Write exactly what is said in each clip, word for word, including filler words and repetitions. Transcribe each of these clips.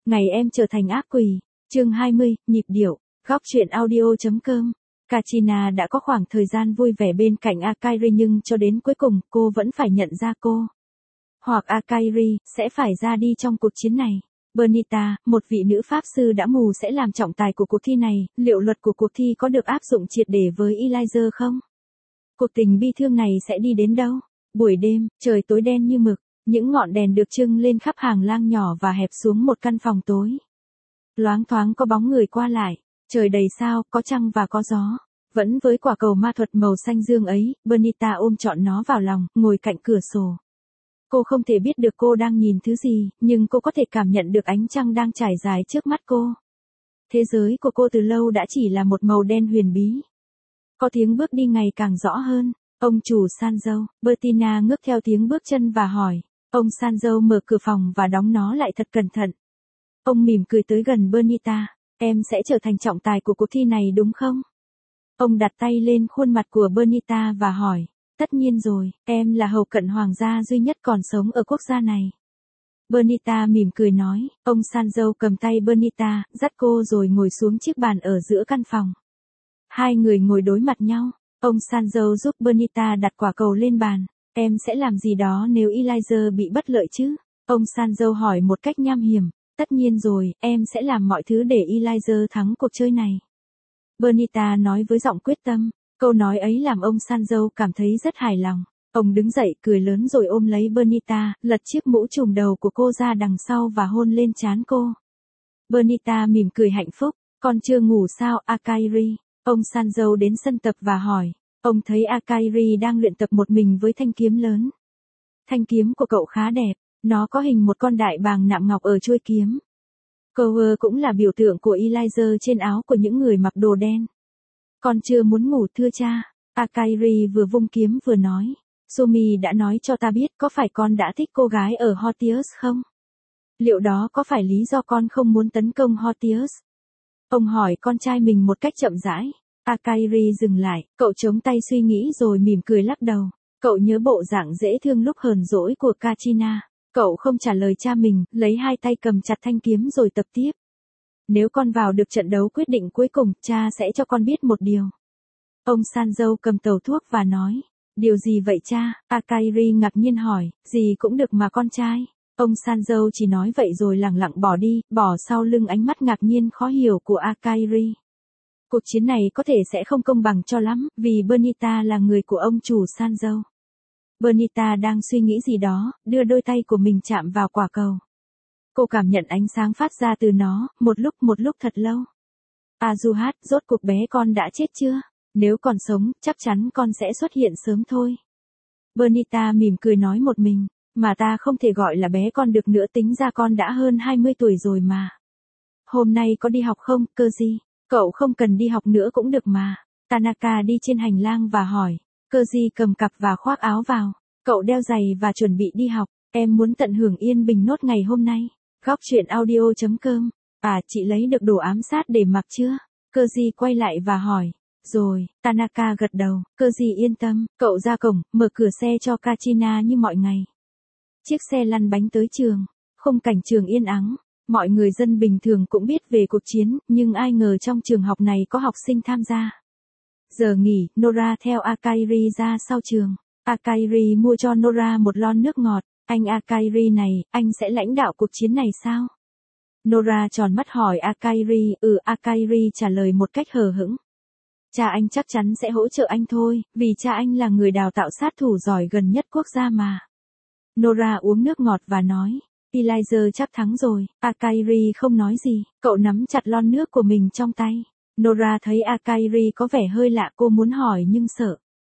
Ngày em trở thành ác quỷ. Chương hai mươi, nhịp điệu. Góc truyện audio.com. Kachina đã có khoảng thời gian vui vẻ bên cạnh Akairi nhưng cho đến cuối cùng cô vẫn phải nhận ra cô hoặc Akairi sẽ phải ra đi trong cuộc chiến này. Bernita, một vị nữ pháp sư đã mù sẽ làm trọng tài của cuộc thi này, liệu luật của cuộc thi có được áp dụng triệt để với Elijah không? Cuộc tình bi thương này sẽ đi đến đâu? Buổi đêm, trời tối đen như mực, những ngọn đèn được trưng lên khắp hàng lang nhỏ và hẹp xuống một căn phòng tối. Loáng thoáng có bóng người qua lại, trời đầy sao, có trăng và có gió. Vẫn với quả cầu ma thuật màu xanh dương ấy, Bernita ôm trọn nó vào lòng, ngồi cạnh cửa sổ. Cô không thể biết được cô đang nhìn thứ gì, nhưng cô có thể cảm nhận được ánh trăng đang trải dài trước mắt cô. Thế giới của cô từ lâu đã chỉ là một màu đen huyền bí. Có tiếng bước đi ngày càng rõ hơn. Ông chủ Sanzo, Bertina ngước theo tiếng bước chân và hỏi. Ông Sanzo mở cửa phòng và đóng nó lại thật cẩn thận. Ông mỉm cười tới gần Bernita. Em sẽ trở thành trọng tài của cuộc thi này đúng không? Ông đặt tay lên khuôn mặt của Bernita và hỏi. Tất nhiên rồi, em là hầu cận hoàng gia duy nhất còn sống ở quốc gia này. Bernita mỉm cười nói. Ông Sanzo cầm tay Bernita, dắt cô rồi ngồi xuống chiếc bàn ở giữa căn phòng. Hai người ngồi đối mặt nhau. Ông Sanzo giúp Bernita đặt quả cầu lên bàn. Em sẽ làm gì đó nếu Elijah bị bất lợi chứ? Ông Sanzo hỏi một cách nham hiểm. Tất nhiên rồi, em sẽ làm mọi thứ để Elijah thắng cuộc chơi này. Bernita nói với giọng quyết tâm. Câu nói ấy làm ông Sanzo cảm thấy rất hài lòng. Ông đứng dậy cười lớn rồi ôm lấy Bernita, lật chiếc mũ trùm đầu của cô ra đằng sau và hôn lên trán cô. Bernita mỉm cười hạnh phúc. Con chưa ngủ sao, Akairi? Ông Sanzo đến sân tập và hỏi. Ông thấy Akairi đang luyện tập một mình với thanh kiếm lớn. Thanh kiếm của cậu khá đẹp, nó có hình một con đại bàng nạm ngọc ở chuôi kiếm. Cover cũng là biểu tượng của Elijah trên áo của những người mặc đồ đen. Con chưa muốn ngủ thưa cha. Akairi vừa vung kiếm vừa nói. Sumi đã nói cho ta biết có phải con đã thích cô gái ở Hortius không? Liệu đó có phải lý do con không muốn tấn công Hortius? Ông hỏi con trai mình một cách chậm rãi. Akairi dừng lại, cậu chống tay suy nghĩ rồi mỉm cười lắc đầu. Cậu nhớ bộ dạng dễ thương lúc hờn dỗi của Kachina. Cậu không trả lời cha mình, lấy hai tay cầm chặt thanh kiếm rồi tập tiếp. Nếu con vào được trận đấu quyết định cuối cùng, cha sẽ cho con biết một điều. Ông Sanzo cầm tàu thuốc và nói. Điều gì vậy cha? Akairi ngạc nhiên hỏi. Gì cũng được mà con trai. Ông Sanzo chỉ nói vậy rồi lẳng lặng bỏ đi, bỏ sau lưng ánh mắt ngạc nhiên khó hiểu của Akairi. Cuộc chiến này có thể sẽ không công bằng cho lắm, vì Bernita là người của ông chủ Sanzo. Bernita đang suy nghĩ gì đó, đưa đôi tay của mình chạm vào quả cầu. Cô cảm nhận ánh sáng phát ra từ nó, một lúc một lúc thật lâu. Azuhat, rốt cuộc bé con đã chết chưa? Nếu còn sống, chắc chắn con sẽ xuất hiện sớm thôi. Bernita mỉm cười nói một mình, mà ta không thể gọi là bé con được nữa, tính ra con đã hơn hai mươi tuổi rồi mà. Hôm nay có đi học không, Koji? Cậu không cần đi học nữa cũng được mà. Tanaka đi trên hành lang và hỏi. Koji cầm cặp và khoác áo vào. Cậu đeo giày và chuẩn bị đi học. Em muốn tận hưởng yên bình nốt ngày hôm nay. Góc truyện audio.com. À, chị lấy được đồ ám sát để mặc chưa? Koji quay lại và hỏi. Rồi, Tanaka gật đầu. Koji yên tâm, cậu ra cổng, mở cửa xe cho Kachina như mọi ngày. Chiếc xe lăn bánh tới trường. Khung cảnh trường yên ắng. Mọi người dân bình thường cũng biết về cuộc chiến, nhưng ai ngờ trong trường học này có học sinh tham gia. Giờ nghỉ, Nora theo Akairi ra sau trường. Akairi mua cho Nora một lon nước ngọt. Anh Akairi này, anh sẽ lãnh đạo cuộc chiến này sao? Nora tròn mắt hỏi Akairi. Ừ, Akairi trả lời một cách hờ hững. Cha anh chắc chắn sẽ hỗ trợ anh thôi, vì cha anh là người đào tạo sát thủ giỏi gần nhất quốc gia mà. Nora uống nước ngọt và nói. Elijah chắc thắng rồi. Akairi không nói gì, cậu nắm chặt lon nước của mình trong tay. Nora thấy Akairi có vẻ hơi lạ, cô muốn hỏi nhưng sợ.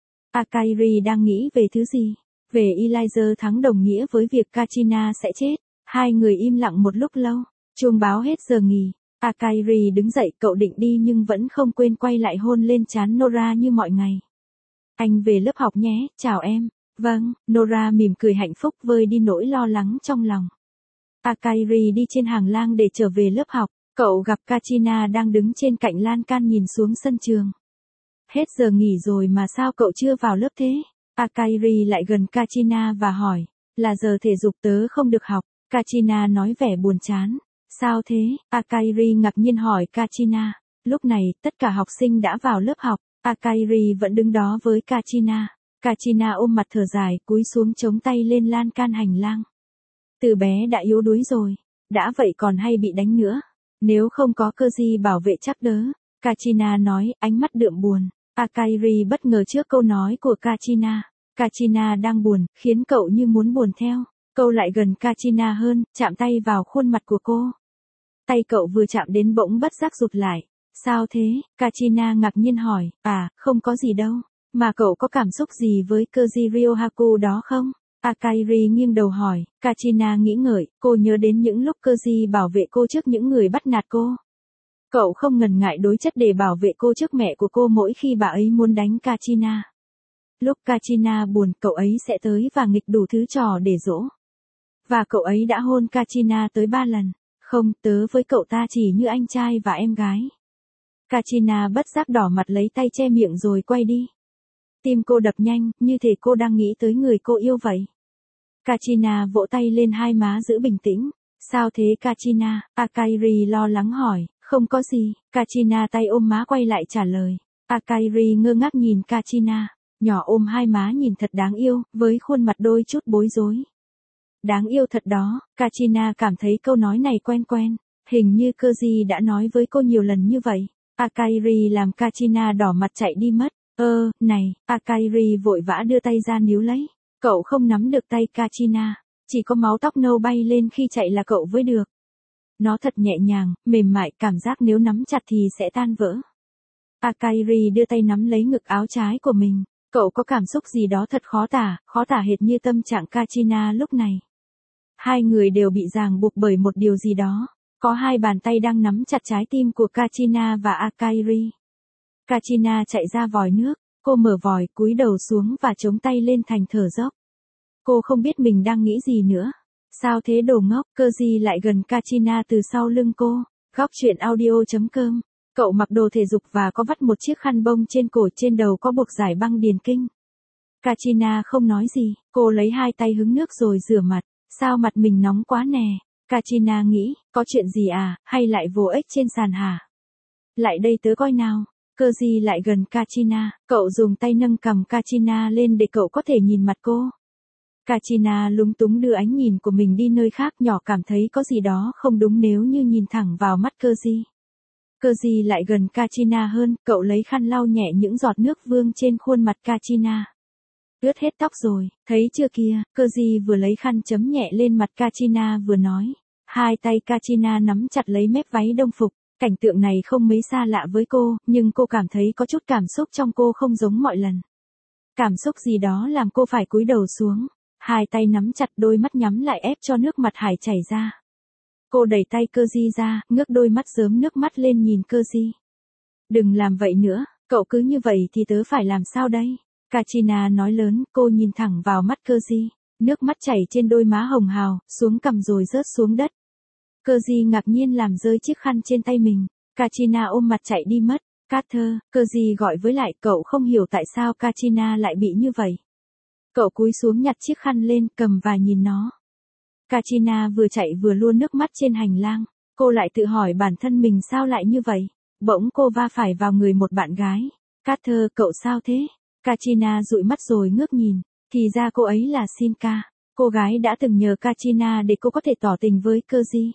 Akairi đang nghĩ về thứ gì? Về Elijah thắng đồng nghĩa với việc Kachina sẽ chết. Hai người im lặng một lúc lâu. Chuông báo hết giờ nghỉ. Akairi đứng dậy, cậu định đi nhưng vẫn không quên quay lại hôn lên trán Nora như mọi ngày. Anh về lớp học nhé, chào em. Vâng, Nora mỉm cười hạnh phúc vơi đi nỗi lo lắng trong lòng. Akairi đi trên hàng lang để trở về lớp học. Cậu gặp Kachina đang đứng trên cạnh lan can nhìn xuống sân trường. Hết giờ nghỉ rồi mà sao cậu chưa vào lớp thế? Akairi lại gần Kachina và hỏi. Là giờ thể dục tớ không được học. Kachina nói vẻ buồn chán. Sao thế? Akairi ngạc nhiên hỏi Kachina. Lúc này, tất cả học sinh đã vào lớp học, Akairi vẫn đứng đó với Kachina. Kachina ôm mặt thở dài, cúi xuống chống tay lên lan can hành lang. Từ bé đã yếu đuối rồi, đã vậy còn hay bị đánh nữa. Nếu không có Koji bảo vệ chắc đỡ. Kachina nói, ánh mắt đượm buồn. Akairi bất ngờ trước câu nói của Kachina. Kachina đang buồn, khiến cậu như muốn buồn theo. Cậu lại gần Kachina hơn, chạm tay vào khuôn mặt của cô. Tay cậu vừa chạm đến bỗng bất giác rụt lại. Sao thế? Kachina ngạc nhiên hỏi. À, không có gì đâu. Mà cậu có cảm xúc gì với Koji Ryohaku đó không? Akairi nghiêng đầu hỏi. Kachina nghĩ ngợi, cô nhớ đến những lúc Koji bảo vệ cô trước những người bắt nạt cô. Cậu không ngần ngại đối chất để bảo vệ cô trước mẹ của cô mỗi khi bà ấy muốn đánh Kachina. Lúc Kachina buồn, cậu ấy sẽ tới và nghịch đủ thứ trò để dỗ. Và cậu ấy đã hôn Kachina tới ba lần. Không, tớ với cậu ta chỉ như anh trai và em gái. Kachina bất giác đỏ mặt lấy tay che miệng rồi quay đi. Tim cô đập nhanh, như thể cô đang nghĩ tới người cô yêu vậy. Kachina vỗ tay lên hai má giữ bình tĩnh. Sao thế Kachina? Akairi lo lắng hỏi. Không có gì. Kachina tay ôm má quay lại trả lời. Akairi ngơ ngác nhìn Kachina. Nhỏ ôm hai má nhìn thật đáng yêu, với khuôn mặt đôi chút bối rối. Đáng yêu thật đó. Kachina cảm thấy câu nói này quen quen. Hình như Koji đã nói với cô nhiều lần như vậy. Akairi làm Kachina đỏ mặt chạy đi mất. Ơ, này, Akairi vội vã đưa tay ra níu lấy. Cậu không nắm được tay Kachina. Chỉ có máu tóc nâu bay lên khi chạy là cậu với được. Nó thật nhẹ nhàng, mềm mại, cảm giác nếu nắm chặt thì sẽ tan vỡ. Akairi đưa tay nắm lấy ngực áo trái của mình. Cậu có cảm xúc gì đó thật khó tả, khó tả hệt như tâm trạng Kachina lúc này. Hai người đều bị ràng buộc bởi một điều gì đó. Có hai bàn tay đang nắm chặt trái tim của Kachina và Akairi. Kachina chạy ra vòi nước, cô mở vòi, cúi đầu xuống và chống tay lên thành thở dốc. Cô không biết mình đang nghĩ gì nữa. Sao thế đồ ngốc? Koji lại gần Kachina từ sau lưng cô. Góc truyện audio chấm com. Cậu mặc đồ thể dục và có vắt một chiếc khăn bông trên cổ, trên đầu có buộc giải băng điền kinh. Kachina không nói gì, cô lấy hai tay hứng nước rồi rửa mặt. Sao mặt mình nóng quá nè? Kachina nghĩ, có chuyện gì à, hay lại vô ích trên sàn hả? Lại đây tớ coi nào. Koji lại gần Kachina, cậu dùng tay nâng cằm Kachina lên để cậu có thể nhìn mặt cô. Kachina lúng túng đưa ánh nhìn của mình đi nơi khác, nhỏ cảm thấy có gì đó không đúng nếu như nhìn thẳng vào mắt Koji. Koji lại gần Kachina hơn, cậu lấy khăn lau nhẹ những giọt nước vương trên khuôn mặt Kachina. Ướt hết tóc rồi, thấy chưa kìa, Koji vừa lấy khăn chấm nhẹ lên mặt Kachina vừa nói. Hai tay Kachina nắm chặt lấy mép váy đông phục. Cảnh tượng này không mấy xa lạ với cô, nhưng cô cảm thấy có chút cảm xúc trong cô không giống mọi lần. Cảm xúc gì đó làm cô phải cúi đầu xuống. Hai tay nắm chặt, đôi mắt nhắm lại ép cho nước mặt hải chảy ra. Cô đẩy tay Koji ra, ngước đôi mắt rớm nước mắt lên nhìn Koji. Đừng làm vậy nữa, cậu cứ như vậy thì tớ phải làm sao đây? Kachina nói lớn, cô nhìn thẳng vào mắt Koji. Nước mắt chảy trên đôi má hồng hào, xuống cằm rồi rớt xuống đất. Koji ngạc nhiên làm rơi chiếc khăn trên tay mình. Kachina ôm mặt chạy đi mất. Carter, Koji gọi với lại, cậu không hiểu tại sao Kachina lại bị như vậy. Cậu cúi xuống nhặt chiếc khăn lên, cầm và nhìn nó. Kachina vừa chạy vừa luôn nước mắt trên hành lang. Cô lại tự hỏi bản thân mình sao lại như vậy. Bỗng cô va phải vào người một bạn gái. Carter, cậu sao thế? Kachina dụi mắt rồi ngước nhìn. Thì ra cô ấy là Shinka. Cô gái đã từng nhờ Kachina để cô có thể tỏ tình với Koji.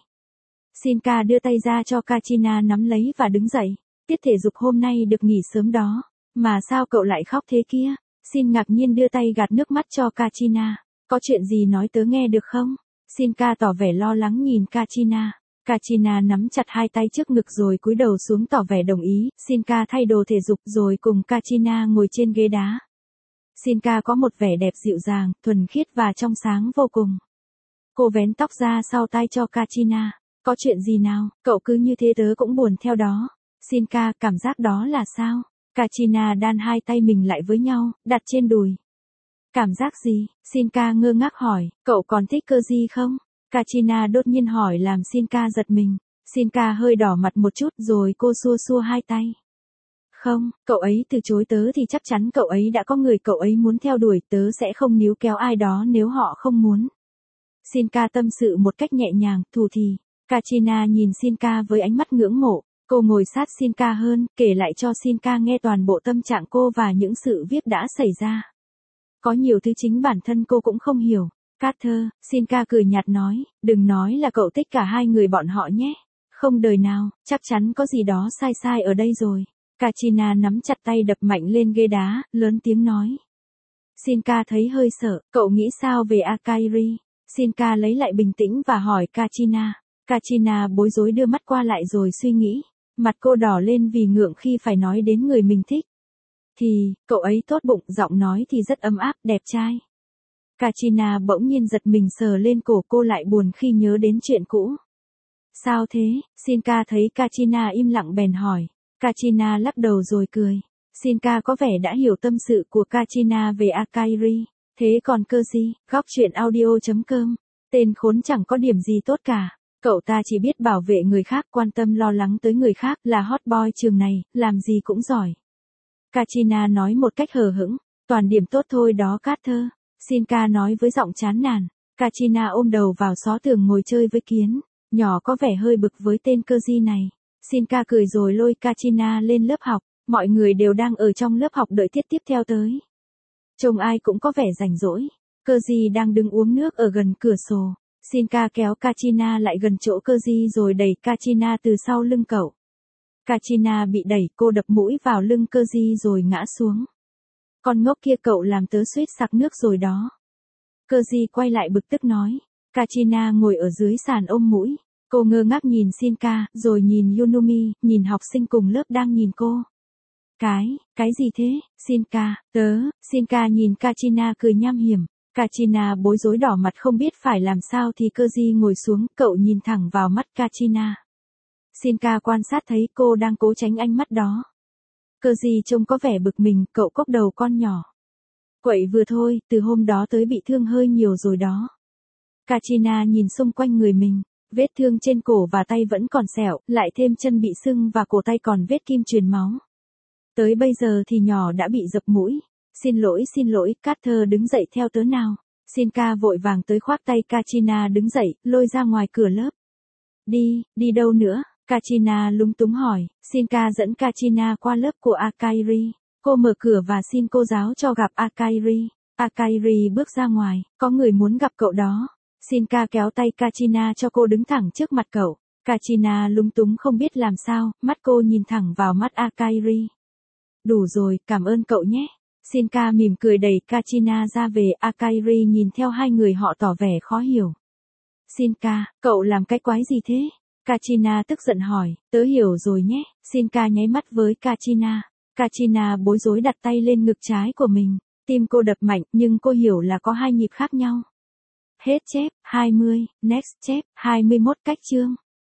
Shinka đưa tay ra cho Kachina nắm lấy và đứng dậy. Tiết thể dục hôm nay được nghỉ sớm đó. Mà sao cậu lại khóc thế kia? Shin ngạc nhiên đưa tay gạt nước mắt cho Kachina. Có chuyện gì nói tớ nghe được không? Shinka tỏ vẻ lo lắng nhìn Kachina. Kachina nắm chặt hai tay trước ngực rồi cúi đầu xuống tỏ vẻ đồng ý. Shinka thay đồ thể dục rồi cùng Kachina ngồi trên ghế đá. Shinka có một vẻ đẹp dịu dàng, thuần khiết và trong sáng vô cùng. Cô vén tóc ra sau tai cho Kachina. Có chuyện gì nào, cậu cứ như thế tớ cũng buồn theo đó. Shinka, cảm giác đó là sao? Kachina đan hai tay mình lại với nhau, đặt trên đùi. Cảm giác gì? Shinka ngơ ngác hỏi, cậu còn thích Koji không? Kachina đột nhiên hỏi làm Shinka giật mình. Shinka hơi đỏ mặt một chút rồi cô xua xua hai tay. Không, cậu ấy từ chối tớ thì chắc chắn cậu ấy đã có người cậu ấy muốn theo đuổi, tớ sẽ không níu kéo ai đó nếu họ không muốn. Shinka tâm sự một cách nhẹ nhàng, thủ thì. Kachina nhìn Shinka với ánh mắt ngưỡng mộ, cô ngồi sát Shinka hơn, kể lại cho Shinka nghe toàn bộ tâm trạng cô và những sự việc đã xảy ra. Có nhiều thứ chính bản thân cô cũng không hiểu. Carter, Shinka cười nhạt nói, đừng nói là cậu thích cả hai người bọn họ nhé. Không đời nào, chắc chắn có gì đó sai sai ở đây rồi. Kachina nắm chặt tay đập mạnh lên ghế đá, lớn tiếng nói. Shinka thấy hơi sợ, cậu nghĩ sao về Akairi? Shinka lấy lại bình tĩnh và hỏi Kachina. Kachina bối rối đưa mắt qua lại rồi suy nghĩ. Mặt cô đỏ lên vì ngượng khi phải nói đến người mình thích. Thì, cậu ấy tốt bụng, giọng nói thì rất ấm áp, đẹp trai. Kachina bỗng nhiên giật mình sờ lên cổ cô lại buồn khi nhớ đến chuyện cũ. Sao thế? Shinka thấy Kachina im lặng bèn hỏi. Kachina lắc đầu rồi cười. Shinka có vẻ đã hiểu tâm sự của Kachina về Akairi. Thế còn cơ gì? Góc chuyện audio chấm com. Tên khốn chẳng có điểm gì tốt cả. Cậu ta chỉ biết bảo vệ người khác, quan tâm lo lắng tới người khác, là hot boy trường này, làm gì cũng giỏi. Kachina nói một cách hờ hững. Toàn điểm tốt thôi đó Carter. Shinka nói với giọng chán nản. Kachina ôm đầu vào xó tường ngồi chơi với kiến. Nhỏ có vẻ hơi bực với tên cơ di này. Shinka cười rồi lôi Kachina lên lớp học. Mọi người đều đang ở trong lớp học đợi tiết tiếp theo tới. Trông ai cũng có vẻ rảnh rỗi. Cơ di đang đứng uống nước ở gần cửa sổ. Shinka kéo Kachina lại gần chỗ cơ di rồi đẩy Kachina từ sau lưng cậu. Kachina bị đẩy, cô đập mũi vào lưng cơ di rồi ngã xuống. Con ngốc kia, cậu làm tớ suýt sặc nước rồi đó. Cơ di quay lại bực tức nói. Kachina ngồi ở dưới sàn ôm mũi. Cô ngơ ngác nhìn Shinka, rồi nhìn Yunumi, nhìn học sinh cùng lớp đang nhìn cô. Cái, cái gì thế, Shinka, tớ, Shinka nhìn Kachina cười nham hiểm. Kachina bối rối đỏ mặt không biết phải làm sao thì cơ di ngồi xuống, cậu nhìn thẳng vào mắt Kachina. Shinka quan sát thấy cô đang cố tránh ánh mắt đó. Cơ di trông có vẻ bực mình, cậu cốc đầu con nhỏ. Quậy vừa thôi, từ hôm đó tới bị thương hơi nhiều rồi đó. Kachina nhìn xung quanh người mình, vết thương trên cổ và tay vẫn còn sẹo, lại thêm chân bị sưng và cổ tay còn vết kim truyền máu. Tới bây giờ thì nhỏ đã bị dập mũi. Xin lỗi xin lỗi, Carter đứng dậy theo tớ nào. Shinka vội vàng tới khoác tay Kachina đứng dậy, lôi ra ngoài cửa lớp. Đi, đi đâu nữa? Kachina lúng túng hỏi. Shinka dẫn Kachina qua lớp của Akairi. Cô mở cửa và xin cô giáo cho gặp Akairi. Akairi bước ra ngoài, có người muốn gặp cậu đó. Shinka kéo tay Kachina cho cô đứng thẳng trước mặt cậu. Kachina lúng túng không biết làm sao, mắt cô nhìn thẳng vào mắt Akairi. Đủ rồi, cảm ơn cậu nhé. Shinka mỉm cười đẩy Kachina ra về. Akairi nhìn theo hai người họ tỏ vẻ khó hiểu. Shinka, cậu làm cái quái gì thế? Kachina tức giận hỏi. Tớ hiểu rồi nhé. Shinka nháy mắt với Kachina. Kachina bối rối đặt tay lên ngực trái của mình. Tim cô đập mạnh, nhưng cô hiểu là có hai nhịp khác nhau. Hết chép, hai mươi, next chép, hai mươi mốt cách chương.